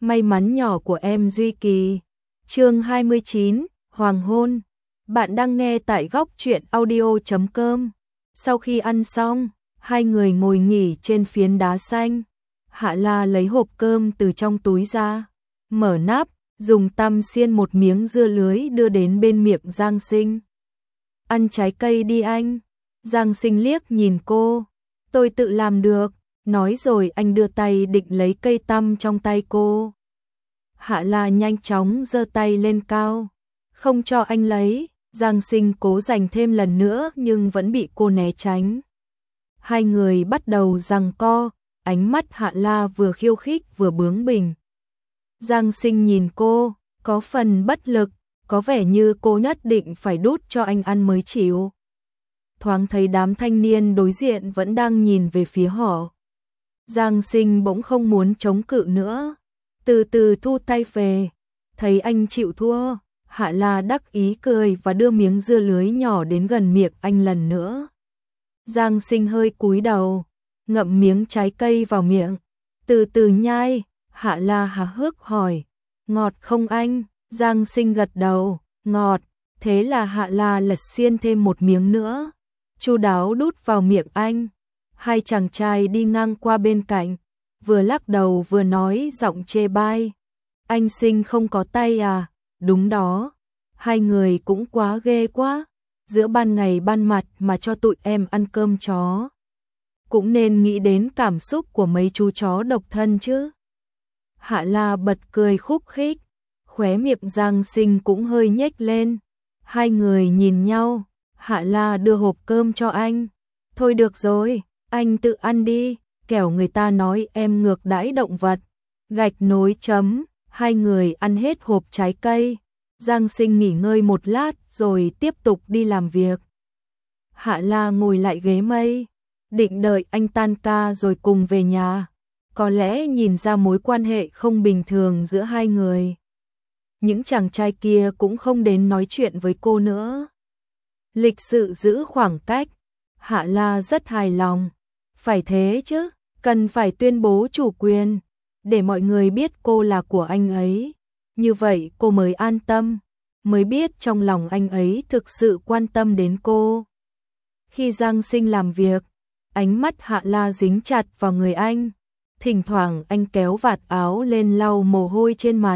May mắn nhỏ của em Duy Kỳ. Chương 29, Hoàng hôn. Bạn đang nghe tại góc truyện audio.com. Sau khi ăn xong, hai người ngồi nghỉ trên phiến đá xanh. Hạ La lấy hộp cơm từ trong túi ra, mở nắp, dùng tăm xiên một miếng dưa lưới đưa đến bên miệng Giang Sinh. Ăn trái cây đi anh. Giang Sinh liếc nhìn cô. Tôi tự làm được. Nói rồi anh đưa tay định lấy cây tăm trong tay cô. Hạ La nhanh chóng giơ tay lên cao. Không cho anh lấy. Giang Sinh cố giành thêm lần nữa nhưng vẫn bị cô né tránh. Hai người bắt đầu giằng co. Ánh mắt Hạ La vừa khiêu khích vừa bướng bỉnh. Giang Sinh nhìn cô, có phần bất lực, có vẻ như cô nhất định phải đút cho anh ăn mới chịu. Thoáng thấy đám thanh niên đối diện vẫn đang nhìn về phía họ. Giang Sinh bỗng không muốn chống cự nữa, từ từ thu tay về. Thấy anh chịu thua, Hạ La đắc ý cười và đưa miếng dưa lưới nhỏ đến gần miệng anh lần nữa. Giang Sinh hơi cúi đầu, ngậm miếng trái cây vào miệng, từ từ nhai. Hạ La há hước hỏi, ngọt không anh? Giang Sinh gật đầu, ngọt. Thế là Hạ La lật xiên thêm một miếng nữa, chu đáo đút vào miệng anh. Hai chàng trai đi ngang qua bên cạnh, vừa lắc đầu vừa nói giọng chê bai. Anh Sinh không có tay à? Đúng đó, hai người cũng quá ghê quá. Giữa ban ngày ban mặt mà cho tụi em ăn cơm chó. Cũng nên nghĩ đến cảm xúc của mấy chú chó độc thân chứ. Hạ La bật cười khúc khích, khóe miệng Giang Sinh cũng hơi nhếch lên. Hai người nhìn nhau, Hạ La đưa hộp cơm cho anh. Thôi được rồi, anh tự ăn đi, kẻo người ta nói em ngược đãi động vật. Gạch nối chấm, hai người ăn hết hộp trái cây. Giang Sinh nghỉ ngơi một lát rồi tiếp tục đi làm việc. Hạ La ngồi lại ghế mây, định đợi anh tan ca rồi cùng về nhà. Có lẽ nhìn ra mối quan hệ không bình thường giữa hai người. Những chàng trai kia cũng không đến nói chuyện với cô nữa. Lịch sự giữ khoảng cách. Hạ La rất hài lòng. Phải thế chứ, cần phải tuyên bố chủ quyền, để mọi người biết cô là của anh ấy. Như vậy cô mới an tâm, mới biết trong lòng anh ấy thực sự quan tâm đến cô. Khi Giang Sinh làm việc, ánh mắt Hạ La dính chặt vào người anh. Thỉnh thoảng anh kéo vạt áo lên lau mồ hôi trên mặt,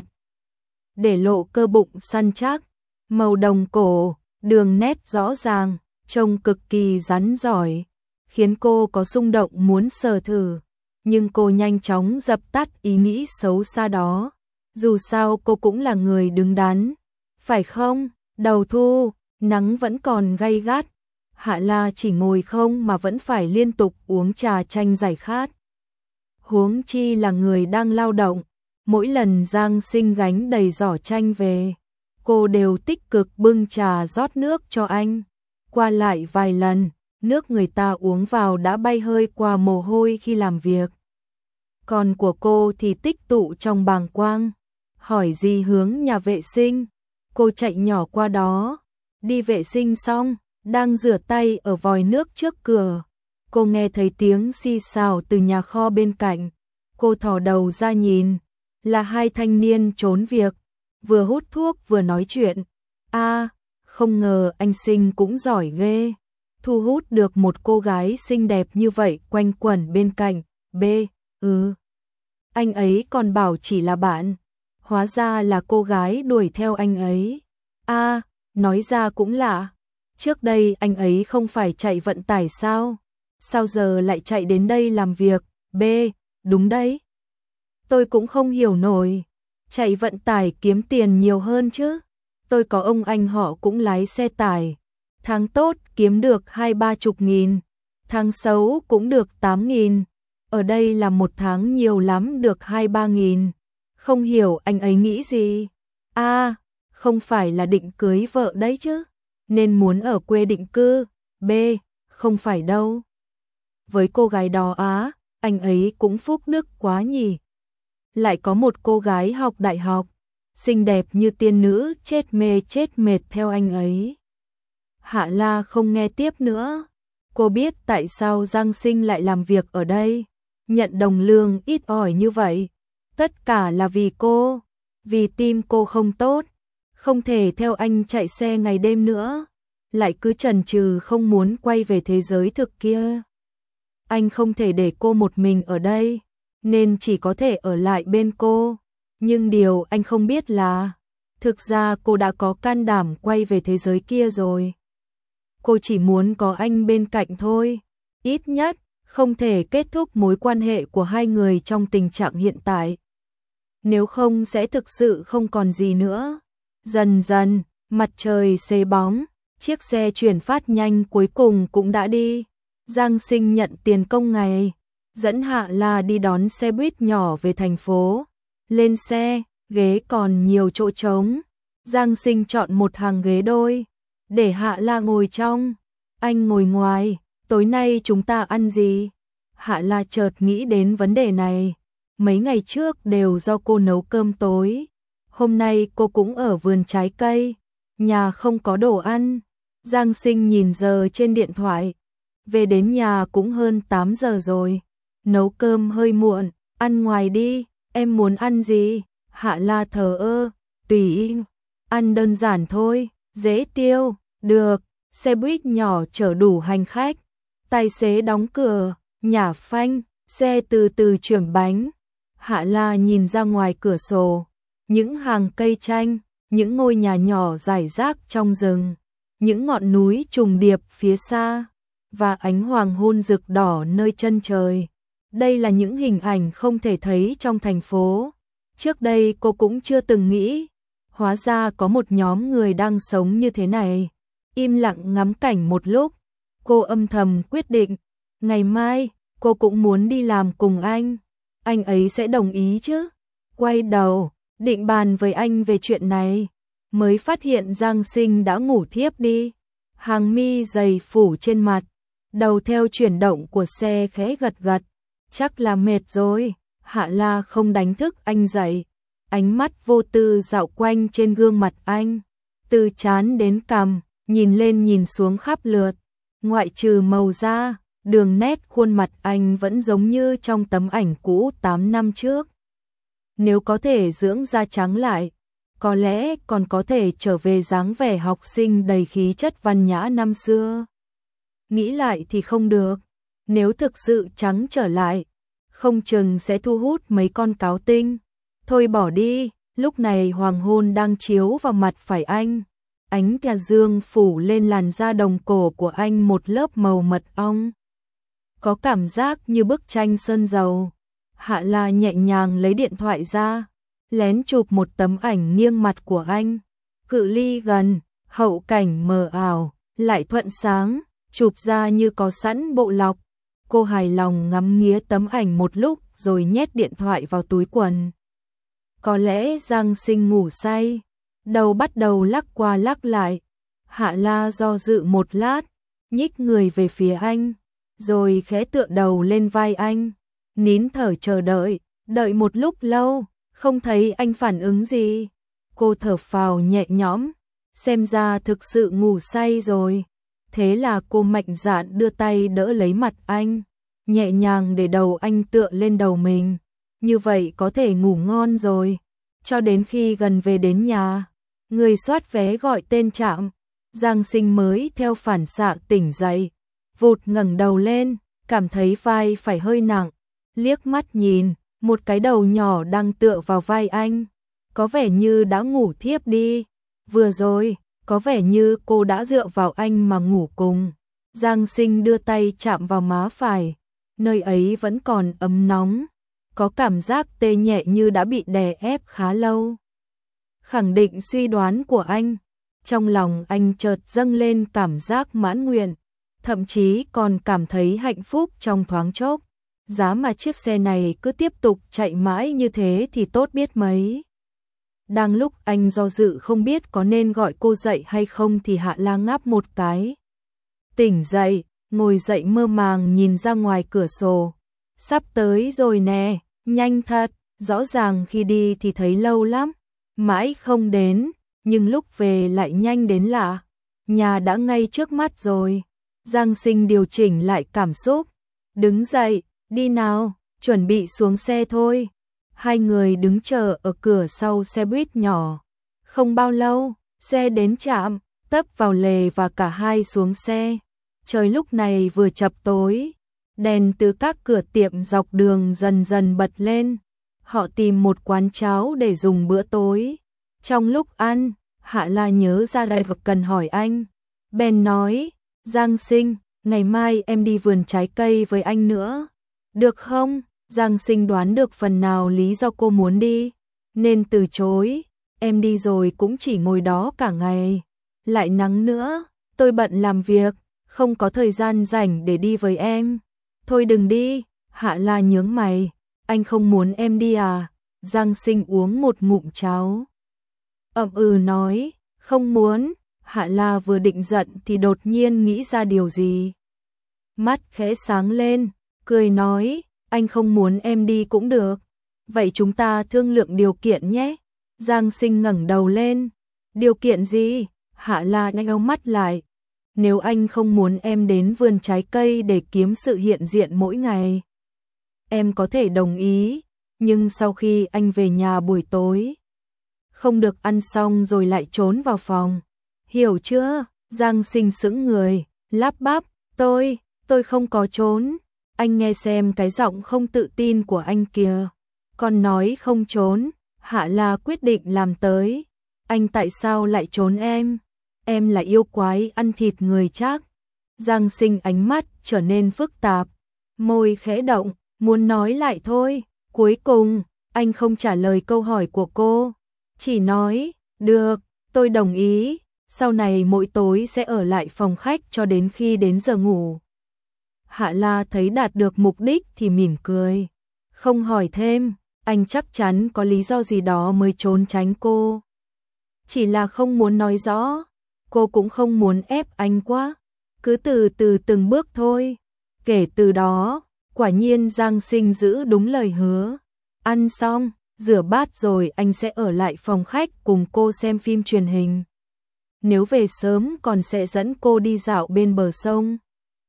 để lộ cơ bụng săn chắc, màu đồng cổ, đường nét rõ ràng, trông cực kỳ rắn giỏi, khiến cô có xung động muốn sờ thử. Nhưng cô nhanh chóng dập tắt ý nghĩ xấu xa đó. Dù sao cô cũng là người đứng đắn, phải không? Đầu thu, nắng vẫn còn gay gắt. Hạ La chỉ ngồi không mà vẫn phải liên tục uống trà chanh giải khát. Huống chi là người đang lao động. Mỗi lần Giang Sinh gánh đầy giỏ chanh về, cô đều tích cực bưng trà rót nước cho anh. Qua lại vài lần, nước người ta uống vào đã bay hơi qua mồ hôi khi làm việc. Còn của cô thì tích tụ trong bàng quang. Hỏi gì hướng nhà vệ sinh, cô chạy nhỏ qua đó. Đi vệ sinh xong, đang rửa tay ở vòi nước trước cửa, cô nghe thấy tiếng xì xào từ nhà kho bên cạnh. Cô thò đầu ra nhìn, là hai thanh niên trốn việc, vừa hút thuốc vừa nói chuyện. Không ngờ anh Sinh cũng giỏi ghê, thu hút được một cô gái xinh đẹp như vậy quanh quẩn bên cạnh. Anh ấy còn bảo chỉ là bạn, hóa ra là cô gái đuổi theo anh ấy. Nói ra cũng lạ, trước đây anh ấy không phải chạy vận tải sao? Sao giờ lại chạy đến đây làm việc? Đúng đấy. Tôi cũng không hiểu nổi, chạy vận tải kiếm tiền nhiều hơn chứ. Tôi có ông anh họ cũng lái xe tải, tháng tốt kiếm được 20-30 nghìn, tháng xấu cũng được 8 nghìn. Ở đây làm một tháng nhiều lắm được 2-3 nghìn. Không hiểu anh ấy nghĩ gì. Không phải là định cưới vợ đấy chứ, nên muốn ở quê định cư. Không phải đâu. Với cô gái đó anh ấy cũng phúc đức quá nhỉ. Lại có một cô gái học đại học, xinh đẹp như tiên nữ, chết mê chết mệt theo anh ấy. Hạ La không nghe tiếp nữa. Cô biết tại sao Giang Sinh lại làm việc ở đây, nhận đồng lương ít ỏi như vậy. Tất cả là vì cô, vì tim cô không tốt, không thể theo anh chạy xe ngày đêm nữa, lại cứ chần chừ không muốn quay về thế giới thực kia. Anh không thể để cô một mình ở đây, nên chỉ có thể ở lại bên cô. Nhưng điều anh không biết là, thực ra cô đã có can đảm quay về thế giới kia rồi. Cô chỉ muốn có anh bên cạnh thôi, ít nhất không thể kết thúc mối quan hệ của hai người trong tình trạng hiện tại. Nếu không sẽ thực sự không còn gì nữa. Dần dần, mặt trời xế bóng, chiếc xe chuyển phát nhanh cuối cùng cũng đã đi. Giang Sinh nhận tiền công ngày, dẫn Hạ La đi đón xe buýt nhỏ về thành phố. Lên xe, ghế còn nhiều chỗ trống. Giang Sinh chọn một hàng ghế đôi, để Hạ La ngồi trong, anh ngồi ngoài. Tối nay chúng ta ăn gì? Hạ La chợt nghĩ đến vấn đề này. Mấy ngày trước đều do cô nấu cơm tối. Hôm nay cô cũng ở vườn trái cây, nhà không có đồ ăn. Giang Sinh nhìn giờ trên điện thoại. Về đến nhà cũng hơn 8 giờ rồi. Nấu cơm hơi muộn, ăn ngoài đi, em muốn ăn gì? Hạ La thờ ơ, tùy, ăn đơn giản thôi, dễ tiêu, được. Xe buýt nhỏ chở đủ hành khách. Tài xế đóng cửa, nhả phanh, xe từ từ chuyển bánh. Hạ La nhìn ra ngoài cửa sổ, những hàng cây chanh, những ngôi nhà nhỏ rải rác trong rừng, những ngọn núi trùng điệp phía xa, và ánh hoàng hôn rực đỏ nơi chân trời. Đây là những hình ảnh không thể thấy trong thành phố. Trước đây cô cũng chưa từng nghĩ, hóa ra có một nhóm người đang sống như thế này. Im lặng ngắm cảnh một lúc, cô âm thầm quyết định, ngày mai cô cũng muốn đi làm cùng anh ấy sẽ đồng ý chứ. Quay đầu, định bàn với anh về chuyện này, mới phát hiện Giang Sinh đã ngủ thiếp đi. Hàng mi dày phủ trên mặt, đầu theo chuyển động của xe khẽ gật gật. Chắc là mệt rồi. Hạ La không đánh thức anh dậy, ánh mắt vô tư dạo quanh trên gương mặt anh, từ trán đến cằm, nhìn lên nhìn xuống khắp lượt. Ngoại trừ màu da, đường nét khuôn mặt anh vẫn giống như trong tấm ảnh cũ 8 năm trước. Nếu có thể dưỡng da trắng lại, có lẽ còn có thể trở về dáng vẻ học sinh đầy khí chất văn nhã năm xưa. Nghĩ lại thì không được, nếu thực sự trắng trở lại, không chừng sẽ thu hút mấy con cáo tinh. Thôi bỏ đi, lúc này hoàng hôn đang chiếu vào mặt phải anh. Ánh tà dương phủ lên làn da đồng cổ của anh một lớp màu mật ong. Có cảm giác như bức tranh sơn dầu. Hạ La nhẹ nhàng lấy điện thoại ra, lén chụp một tấm ảnh nghiêng mặt của anh. Cự ly gần, hậu cảnh mờ ảo, lại thuận sáng, chụp ra như có sẵn bộ lọc. Cô hài lòng ngắm nghía tấm ảnh một lúc rồi nhét điện thoại vào túi quần. Có lẽ Giang Sinh ngủ say, đầu bắt đầu lắc qua lắc lại. Hạ La do dự một lát, nhích người về phía anh, rồi khẽ tựa đầu lên vai anh, nín thở chờ đợi. Đợi một lúc lâu, không thấy anh phản ứng gì. Cô thở phào nhẹ nhõm, xem ra thực sự ngủ say rồi. Thế là cô mạnh dạn đưa tay đỡ lấy mặt anh, nhẹ nhàng để đầu anh tựa lên đầu mình. Như vậy có thể ngủ ngon rồi. Cho đến khi gần về đến nhà, người soát vé gọi tên Trạm, Giang Sinh mới theo phản xạ tỉnh dậy, vụt ngẩng đầu lên, cảm thấy vai phải hơi nặng, liếc mắt nhìn, một cái đầu nhỏ đang tựa vào vai anh, có vẻ như đã ngủ thiếp đi. Vừa rồi, có vẻ như cô đã dựa vào anh mà ngủ cùng. Giang Sinh đưa tay chạm vào má phải, nơi ấy vẫn còn ấm nóng, có cảm giác tê nhẹ như đã bị đè ép khá lâu. Khẳng định suy đoán của anh, trong lòng anh chợt dâng lên cảm giác mãn nguyện, thậm chí còn cảm thấy hạnh phúc trong thoáng chốc. Giá mà chiếc xe này cứ tiếp tục chạy mãi như thế thì tốt biết mấy. Đang lúc anh do dự không biết có nên gọi cô dậy hay không thì Hạ La ngáp một cái. Tỉnh dậy, ngồi dậy mơ màng nhìn ra ngoài cửa sổ. Sắp tới rồi nè, nhanh thật, rõ ràng khi đi thì thấy lâu lắm, mãi không đến, nhưng lúc về lại nhanh đến lạ. Nhà đã ngay trước mắt rồi. Giang Sinh điều chỉnh lại cảm xúc, đứng dậy, đi nào, chuẩn bị xuống xe thôi. Hai người đứng chờ ở cửa sau xe buýt nhỏ. Không bao lâu, xe đến trạm, tấp vào lề và cả hai xuống xe. Trời lúc này vừa chập tối, đèn từ các cửa tiệm dọc đường dần dần bật lên. Họ tìm một quán cháo để dùng bữa tối. Trong lúc ăn, Hạ La nhớ ra đây và cần hỏi anh. Bèn nói, Giang Sinh, ngày mai em đi vườn trái cây với anh nữa. Được không? Giang Sinh đoán được phần nào lý do cô muốn đi, nên từ chối. Em đi rồi cũng chỉ ngồi đó cả ngày. Lại nắng nữa, tôi bận làm việc, không có thời gian rảnh để đi với em. Thôi đừng đi, Hạ La nhướng mày. Anh không muốn em đi à? Giang Sinh uống một ngụm cháo. Nói, không muốn. Hạ La vừa định giận thì đột nhiên nghĩ ra điều gì. Mắt khẽ sáng lên, cười nói, anh không muốn em đi cũng được. Vậy chúng ta thương lượng điều kiện nhé. Giang Sinh ngẩng đầu lên. Điều kiện gì? Hạ La nheo mắt lại. Nếu anh không muốn em đến vườn trái cây để kiếm sự hiện diện mỗi ngày, em có thể đồng ý, nhưng sau khi anh về nhà buổi tối, không được ăn xong rồi lại trốn vào phòng. Hiểu chưa? Giang Sinh sững người, lắp bắp, tôi không có trốn. Anh nghe xem cái giọng không tự tin của anh kìa. Còn nói không trốn, Hạ La quyết định làm tới. Anh tại sao lại trốn em? Em là yêu quái ăn thịt người chắc. Giang Sinh ánh mắt trở nên phức tạp, môi khẽ động, muốn nói lại thôi. Cuối cùng, anh không trả lời câu hỏi của cô, chỉ nói, được, tôi đồng ý, sau này mỗi tối sẽ ở lại phòng khách cho đến khi đến giờ ngủ. Hạ La thấy đạt được mục đích thì mỉm cười, không hỏi thêm, anh chắc chắn có lý do gì đó mới trốn tránh cô. Chỉ là không muốn nói rõ, cô cũng không muốn ép anh quá, cứ từ từ từng bước thôi. Kể từ đó, quả nhiên Giang Sinh giữ đúng lời hứa. Ăn xong, rửa bát rồi anh sẽ ở lại phòng khách cùng cô xem phim truyền hình. Nếu về sớm còn sẽ dẫn cô đi dạo bên bờ sông.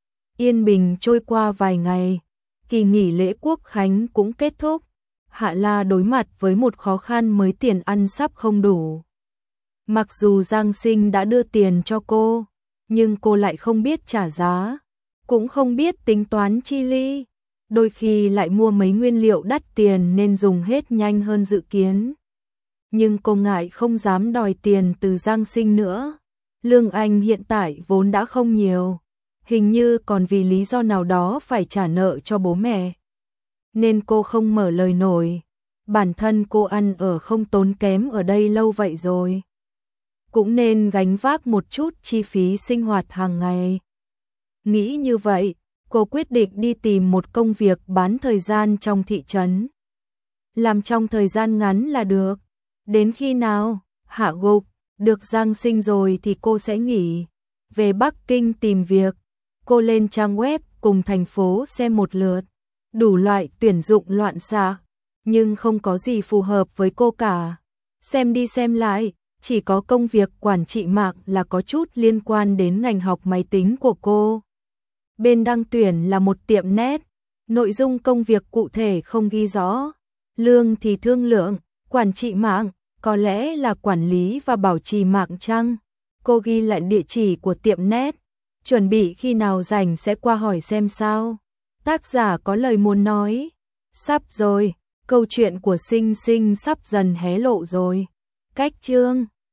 Yên bình trôi qua vài ngày, kỳ nghỉ lễ Quốc Khánh cũng kết thúc. Hạ La đối mặt với một khó khăn mới tiền ăn sắp không đủ. Mặc dù Giang Sinh đã đưa tiền cho cô, nhưng cô lại không biết trả giá, cũng không biết tính toán chi ly. Đôi khi lại mua mấy nguyên liệu đắt tiền nên dùng hết nhanh hơn dự kiến. Nhưng cô ngại không dám đòi tiền từ Giang Sinh nữa. Lương anh hiện tại vốn đã không nhiều, hình như còn vì lý do nào đó phải trả nợ cho bố mẹ, nên cô không mở lời nổi. Bản thân cô ăn ở không tốn kém ở đây lâu vậy rồi, cũng nên gánh vác một chút chi phí sinh hoạt hàng ngày. Nghĩ như vậy, cô quyết định đi tìm một công việc bán thời gian trong thị trấn. Làm trong thời gian ngắn là được. Đến khi nào hạ gục được Giang Sinh rồi thì cô sẽ nghỉ. Về Bắc Kinh tìm việc, cô lên trang web cùng thành phố xem một lượt. Đủ loại tuyển dụng loạn xạ, nhưng không có gì phù hợp với cô cả. Xem đi xem lại, chỉ có công việc quản trị mạng là có chút liên quan đến ngành học máy tính của cô. Bên đăng tuyển là một tiệm net, nội dung công việc cụ thể không ghi rõ, lương thì thương lượng, quản trị mạng, có lẽ là quản lý và bảo trì mạng chăng? Cô ghi lại địa chỉ của tiệm net, chuẩn bị khi nào rảnh sẽ qua hỏi xem sao. Tác giả có lời muốn nói, sắp rồi, câu chuyện của Sinh Sinh sắp dần hé lộ rồi. Cách chương